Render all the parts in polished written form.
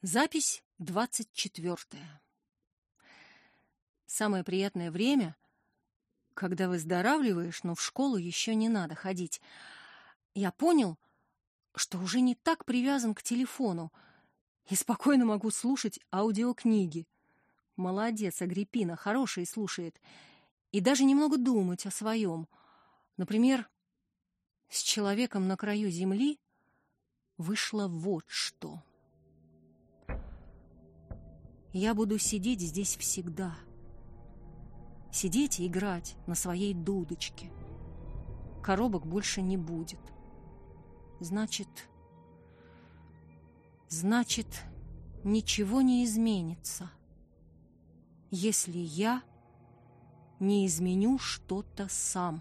Запись 24. Самое приятное время, когда выздоравливаешь, но в школу еще не надо ходить. Я понял, что уже не так привязан к телефону и спокойно могу слушать аудиокниги. Молодец, Агриппина, хорошие слушает. И даже немного думать о своем. Например, с человеком на краю земли вышло вот что. Я буду сидеть здесь всегда. Сидеть и играть на своей дудочке. Коробок больше не будет. Значит, ничего не изменится, если я не изменю что-то сам.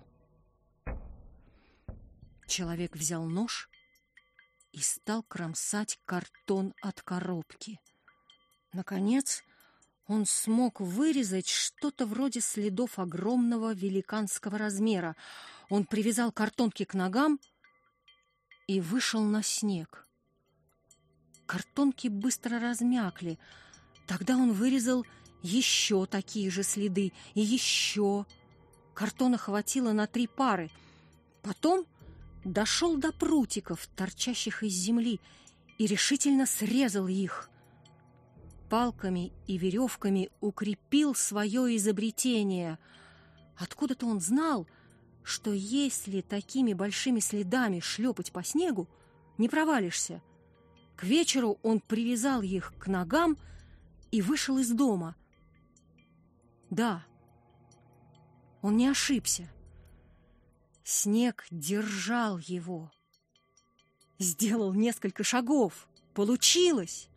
Человек взял нож и стал кромсать картон от коробки. Наконец, он смог вырезать что-то вроде следов огромного великанского размера. Он привязал картонки к ногам и вышел на снег. Картонки быстро размякли. Тогда он вырезал еще такие же следы и еще. Картона хватило на 3 пары. Потом дошел до прутиков, торчащих из земли, и решительно срезал их. Палками и веревками укрепил свое изобретение. Откуда-то он знал, что если такими большими следами шлепать по снегу, не провалишься. К вечеру он привязал их к ногам и вышел из дома. Да, он не ошибся. Снег держал его. Сделал несколько шагов. Получилось!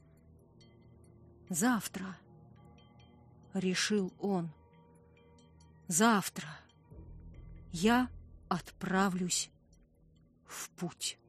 Завтра, решил он, завтра я отправлюсь в путь.